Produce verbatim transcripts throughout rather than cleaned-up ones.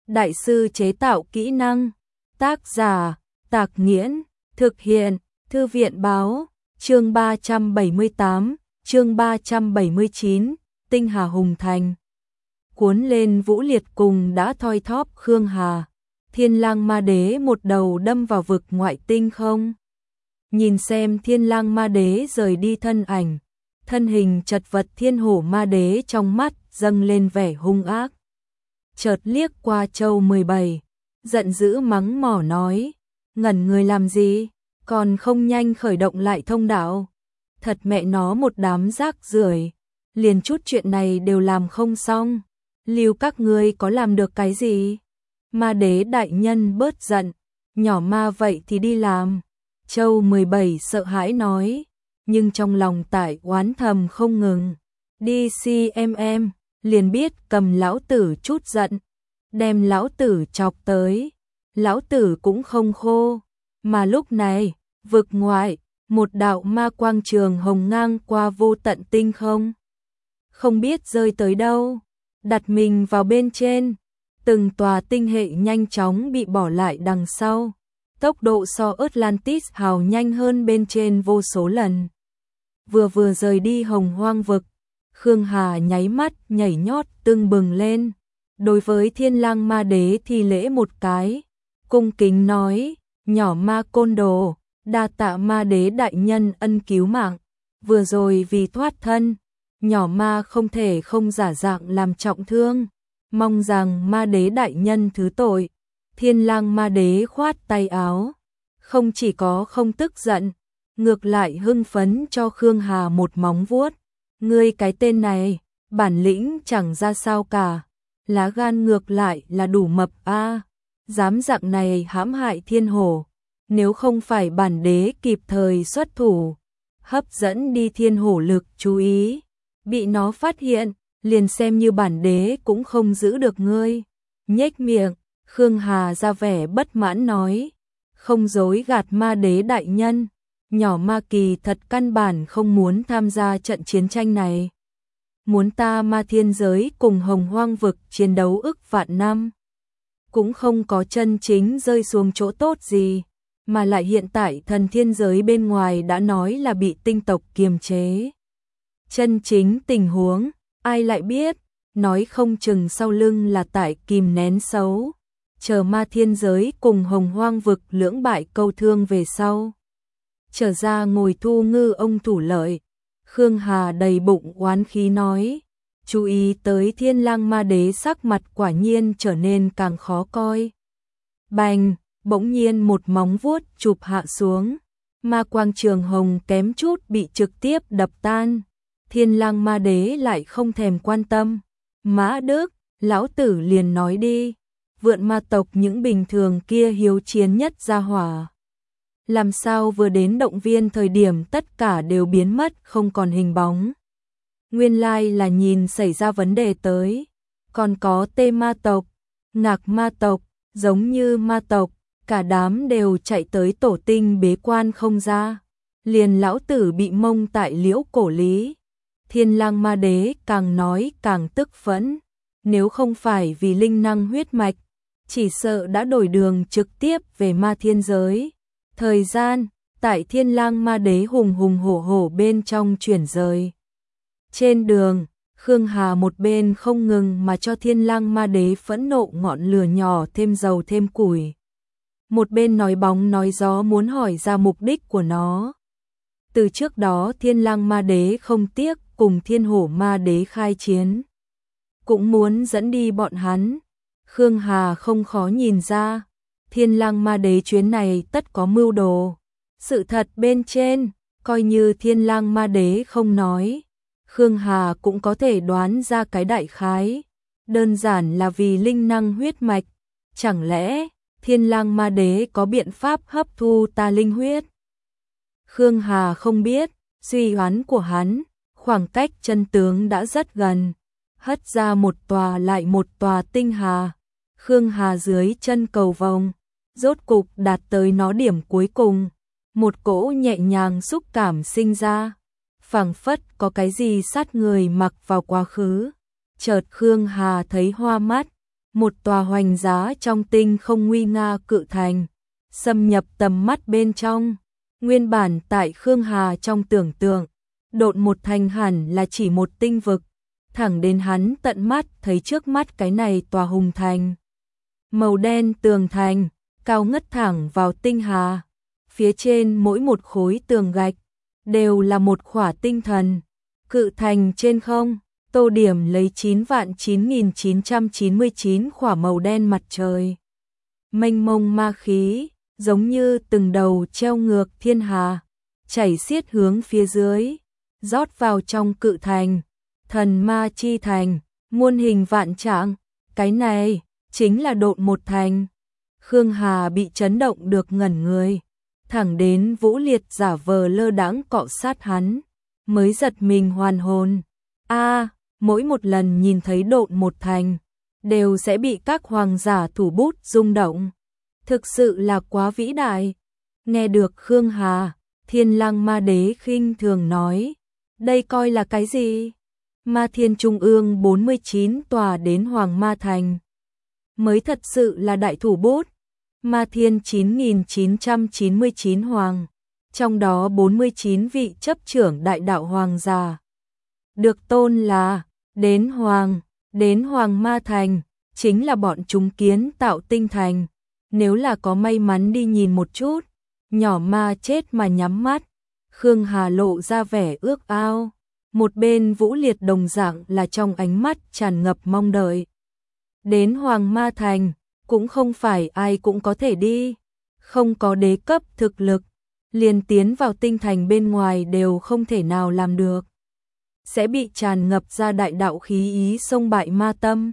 đại sư chế tạo kỹ năng. Tác giả, Tạc Nghiễn, thực hiện, Thư viện báo, chương ba trăm bảy mươi tám, chương ba trăm bảy mươi chín, Tinh Hà Hùng Thành. Cuốn lên Vũ Liệt cùng đã thoi thóp Khương Hà, Thiên Lang Ma Đế một đầu đâm vào vực ngoại tinh không. Nhìn xem Thiên Lang Ma Đế rời đi thân ảnh, thân hình chật vật Thiên Hổ Ma Đế trong mắt dâng lên vẻ hung ác. Chợt liếc qua Châu mười bảy, giận dữ mắng mỏ nói, ngẩn người làm gì, còn không nhanh khởi động lại thông đạo. Thật mẹ nó một đám rác rưởi, liền chút chuyện này đều làm không xong, lưu các ngươi có làm được cái gì? Ma Đế đại nhân bớt giận, nhỏ ma vậy thì đi làm. Châu mười bảy sợ hãi nói, nhưng trong lòng tại oán thầm không ngừng. Đi xê em em, liền biết cầm lão tử chút giận, đem lão tử chọc tới. Lão tử cũng không khô, mà lúc này, vực ngoại, một đạo ma quang trường hồng ngang qua vô tận tinh không. Không biết rơi tới đâu, đặt mình vào bên trên, từng tòa tinh hệ nhanh chóng bị bỏ lại đằng sau. Tốc độ so Atlantis hào nhanh hơn bên trên vô số lần. Vừa vừa rời đi hồng hoang vực, Khương Hà nháy mắt nhảy nhót tưng bừng lên, đối với Thiên Lang Ma Đế thi lễ một cái, cung kính nói, nhỏ ma côn đồ, đa tạ Ma Đế đại nhân ân cứu mạng, vừa rồi vì thoát thân, nhỏ ma không thể không giả dạng làm trọng thương, mong rằng Ma Đế đại nhân thứ tội. Thiên Lang Ma Đế khoát tay áo, không chỉ có không tức giận, ngược lại hưng phấn cho Khương Hà một móng vuốt. Ngươi cái tên này, bản lĩnh chẳng ra sao cả, lá gan ngược lại là đủ mập a, dám dạng này hãm hại Thiên Hổ, nếu không phải bản đế kịp thời xuất thủ, hấp dẫn đi Thiên Hổ lực chú ý, bị nó phát hiện, liền xem như bản đế cũng không giữ được ngươi. Nhếch miệng, Khương Hà ra vẻ bất mãn nói, không dối gạt Ma Đế đại nhân, nhỏ ma kỳ thật căn bản không muốn tham gia trận chiến tranh này. Muốn ta ma thiên giới cùng hồng hoang vực chiến đấu ức vạn năm, cũng không có chân chính rơi xuống chỗ tốt gì, mà lại hiện tại thần thiên giới bên ngoài đã nói là bị tinh tộc kiềm chế. Chân chính tình huống, ai lại biết, nói không chừng sau lưng là tại kìm nén xấu, chờ ma thiên giới cùng hồng hoang vực lưỡng bại câu thương về sau. Trở ra ngồi thu ngư ông thủ lợi, Khương Hà đầy bụng oán khí nói, chú ý tới Thiên Lang Ma Đế sắc mặt quả nhiên trở nên càng khó coi. Bành, bỗng nhiên một móng vuốt chụp hạ xuống, ma quang trường hồng kém chút bị trực tiếp đập tan. Thiên Lang Ma Đế lại không thèm quan tâm, Mã Đức, lão tử liền nói đi, vượn ma tộc những bình thường kia hiếu chiến nhất ra hỏa. Làm sao vừa đến động viên thời điểm tất cả đều biến mất không còn hình bóng. Nguyên lai là nhìn xảy ra vấn đề tới. Còn có tê ma tộc, ngạc ma tộc, giống như ma tộc, cả đám đều chạy tới tổ tinh bế quan không ra. Liền lão tử bị mông tại liễu cổ lý. Thiên Lang Ma Đế càng nói càng tức phẫn. Nếu không phải vì linh năng huyết mạch, chỉ sợ đã đổi đường trực tiếp về ma thiên giới. Thời gian, tại Thiên Lang Ma Đế hùng hùng hổ hổ bên trong chuyển rời. Trên đường, Khương Hà một bên không ngừng mà cho Thiên Lang Ma Đế phẫn nộ ngọn lửa nhỏ thêm dầu thêm củi. Một bên nói bóng nói gió muốn hỏi ra mục đích của nó. Từ trước đó Thiên Lang Ma Đế không tiếc cùng Thiên Hổ Ma Đế khai chiến, cũng muốn dẫn đi bọn hắn. Khương Hà không khó nhìn ra, Thiên Lang Ma Đế chuyến này tất có mưu đồ. Sự thật bên trên, coi như Thiên Lang Ma Đế không nói, Khương Hà cũng có thể đoán ra cái đại khái. Đơn giản là vì linh năng huyết mạch. Chẳng lẽ Thiên Lang Ma Đế có biện pháp hấp thu ta linh huyết? Khương Hà không biết, suy đoán của hắn, khoảng cách chân tướng đã rất gần. Hất ra một tòa lại một tòa tinh hà. Khương Hà dưới chân cầu vồng, rốt cục đạt tới nó điểm cuối cùng. Một cỗ nhẹ nhàng xúc cảm sinh ra, phảng phất có cái gì sát người mặc vào quá khứ. Chợt Khương Hà thấy hoa mắt, một tòa hoành giá trong tinh không nguy nga cự thành, xâm nhập tầm mắt bên trong. Nguyên bản tại Khương Hà trong tưởng tượng, độn một thành hẳn là chỉ một tinh vực, thẳng đến hắn tận mắt thấy trước mắt cái này tòa hùng thành. Màu đen tường thành, cao ngất thẳng vào tinh hà, phía trên mỗi một khối tường gạch, đều là một khỏa tinh thần. Cự thành trên không, tô điểm lấy chín vạn chín nghìn chín trăm chín mươi chín khỏa màu đen mặt trời. Mênh mông ma khí, giống như từng đầu treo ngược thiên hà, chảy xiết hướng phía dưới, rót vào trong cự thành. Thần ma chi thành, muôn hình vạn trạng, cái này chính là độn một thành. Khương Hà bị chấn động được ngẩn người, thẳng đến Vũ Liệt giả vờ lơ đãng cọ sát hắn, mới giật mình hoàn hồn. A, à, mỗi một lần nhìn thấy độn một thành, đều sẽ bị các hoàng giả thủ bút rung động. Thực sự là quá vĩ đại. Nghe được Khương Hà, Thiên Lăng Ma Đế khinh thường nói, đây coi là cái gì? Ma Thiên Trung ương bốn mươi chín tòa đến Hoàng Ma Thành, mới thật sự là đại thủ bút. Ma Thiên chín nghìn chín trăm chín mươi chín hoàng, trong đó bốn mươi chín vị chấp trưởng đại đạo hoàng giả, được tôn là đến Hoàng. Đến Hoàng Ma Thành, chính là bọn chúng kiến tạo tinh thành. Nếu là có may mắn đi nhìn một chút, nhỏ ma chết mà nhắm mắt. Khương Hà lộ ra vẻ ước ao. Một bên Vũ Liệt đồng dạng là trong ánh mắt tràn ngập mong đợi. Đến Hoàng Ma Thành, cũng không phải ai cũng có thể đi. Không có đế cấp thực lực, liền tiến vào tinh thành bên ngoài đều không thể nào làm được. Sẽ bị tràn ngập ra đại đạo khí ý xông bại ma tâm.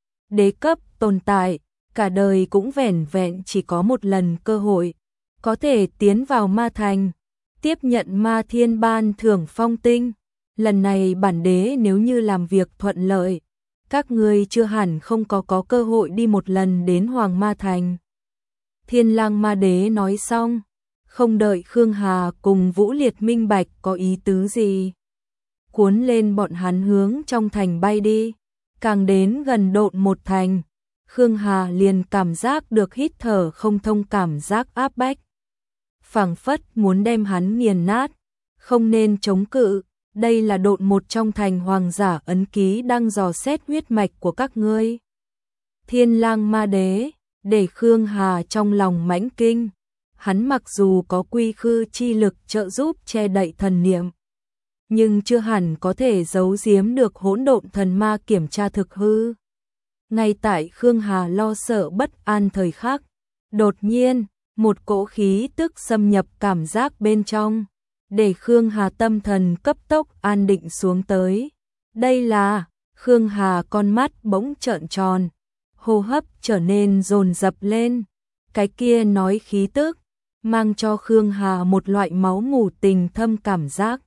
Đế cấp tồn tại, cả đời cũng vẻn vẹn chỉ có một lần cơ hội, có thể tiến vào ma thành, tiếp nhận ma thiên ban thưởng phong tinh. Lần này bản đế nếu như làm việc thuận lợi, các ngươi chưa hẳn không có có cơ hội đi một lần đến Hoàng Ma Thành. Thiên Lang Ma Đế nói xong, không đợi Khương Hà cùng Vũ Liệt minh bạch có ý tứ gì, cuốn lên bọn hắn hướng trong thành bay đi. Càng đến gần độn một thành, Khương Hà liền cảm giác được hít thở không thông cảm giác áp bách, phảng phất muốn đem hắn nghiền nát. Không nên chống cự, đây là độn một trong thành hoàng giả ấn ký đang dò xét huyết mạch của các ngươi. Thiên Lang Ma Đế để Khương Hà trong lòng mãnh kinh. Hắn mặc dù có quy khư chi lực trợ giúp che đậy thần niệm, nhưng chưa hẳn có thể giấu giếm được hỗn độn thần ma kiểm tra thực hư. Ngay tại Khương Hà lo sợ bất an thời khắc, đột nhiên, một cỗ khí tức xâm nhập cảm giác bên trong, để Khương Hà tâm thần cấp tốc an định xuống tới. Đây là, Khương Hà con mắt bỗng trợn tròn, hô hấp trở nên dồn dập lên. Cái kia nói khí tức, mang cho Khương Hà một loại máu mủ tình thâm cảm giác,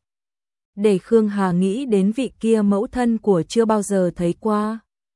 để Khương Hà nghĩ đến vị kia mẫu thân của chưa bao giờ thấy qua.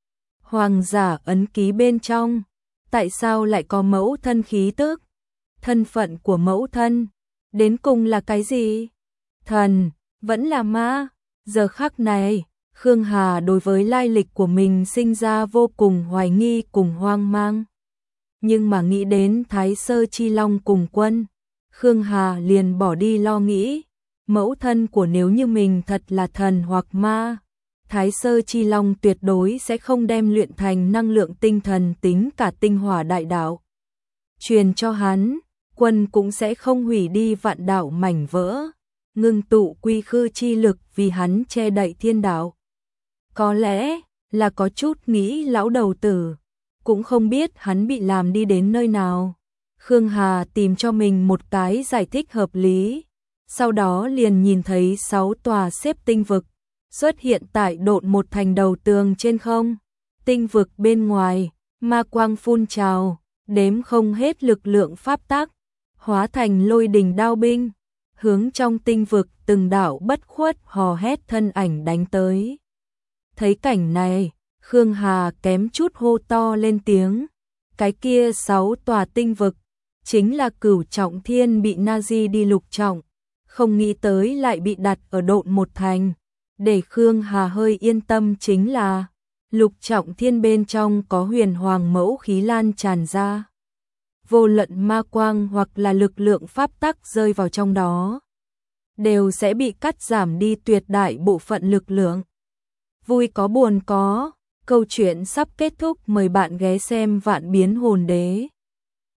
Hoàng giả ấn ký bên trong, tại sao lại có mẫu thân khí tức? Thân phận của mẫu thân, đến cùng là cái gì? Thần, vẫn là ma? Giờ khắc này, Khương Hà đối với lai lịch của mình sinh ra vô cùng hoài nghi cùng hoang mang. Nhưng mà nghĩ đến Thái Sơ Chi Long cùng quân, Khương Hà liền bỏ đi lo nghĩ. Mẫu thân của nếu như mình thật là thần hoặc ma, Thái Sơ Chi Long tuyệt đối sẽ không đem luyện thành năng lượng tinh thần tính cả tinh hỏa đại đạo truyền cho hắn, quân cũng sẽ không hủy đi vạn đạo mảnh vỡ, ngưng tụ quy khư chi lực vì hắn che đậy thiên đạo. Có lẽ là có chút nghĩ lão đầu tử, cũng không biết hắn bị làm đi đến nơi nào. Khương Hà tìm cho mình một cái giải thích hợp lý, sau đó liền nhìn thấy sáu tòa xếp tinh vực xuất hiện tại độn một thành đầu tường trên không. Tinh vực bên ngoài, ma quang phun trào, đếm không hết lực lượng pháp tắc, hóa thành lôi đình đao binh, hướng trong tinh vực từng đạo bất khuất hò hét thân ảnh đánh tới. Thấy cảnh này, Khương Hà kém chút hô to lên tiếng. Cái kia sáu tòa tinh vực, chính là Cửu Trọng Thiên bị Nazi đi lục trọng, không nghĩ tới lại bị đặt ở độn một thành. Để Khương Hà hơi yên tâm chính là, Lục trọng thiên bên trong có huyền hoàng mẫu khí lan tràn ra. Vô luận ma quang hoặc là lực lượng pháp tắc rơi vào trong đó, đều sẽ bị cắt giảm đi tuyệt đại bộ phận lực lượng. Vui có buồn có, câu chuyện sắp kết thúc, mời bạn ghé xem Vạn Biến Hồn Đế.